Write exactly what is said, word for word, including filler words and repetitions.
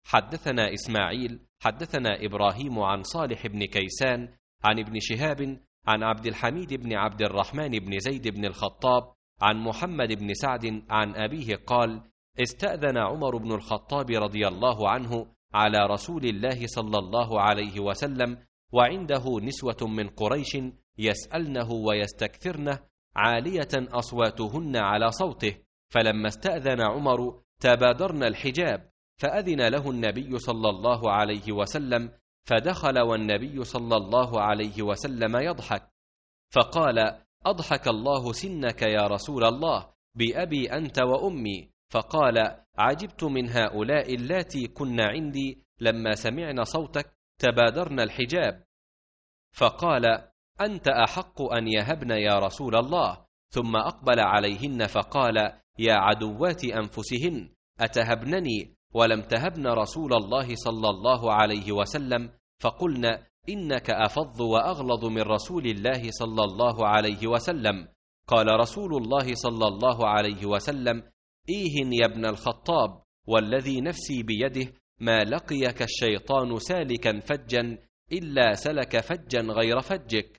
حدثنا إسماعيل حدثنا إبراهيم عن صالح بن كيسان عن ابن شهاب عن عبد الحميد بن عبد الرحمن بن زيد بن الخطاب عن محمد بن سعد عن أبيه قال: استأذن عمر بن الخطاب رضي الله عنه على رسول الله صلى الله عليه وسلم وعنده نسوة من قريش يسألنه ويستكثرنه عالية أصواتهن على صوته، فلما استأذن عمر تبادرن الحجاب، فأذن له النبي صلى الله عليه وسلم، فدخل والنبي صلى الله عليه وسلم يضحك، فقال: أضحك الله سنك يا رسول الله، بأبي أنت وأمي. فقال: عجبت من هؤلاء اللاتي كن عندي لما سمعن صوتك تبادرن الحجاب. فقال: أنت أحق أن يهبن يا رسول الله. ثم أقبل عليهن فقال: يا عدوات أنفسهن، أتهبنني ولم تهبن رسول الله صلى الله عليه وسلم؟ فقلنا: إنك أفظ وأغلظ من رسول الله صلى الله عليه وسلم. قال رسول الله صلى الله عليه وسلم: إيه يا ابن الخطاب، والذي نفسي بيده ما لقيك الشيطان سالكا فجا إلا سلك فجا غير فجك.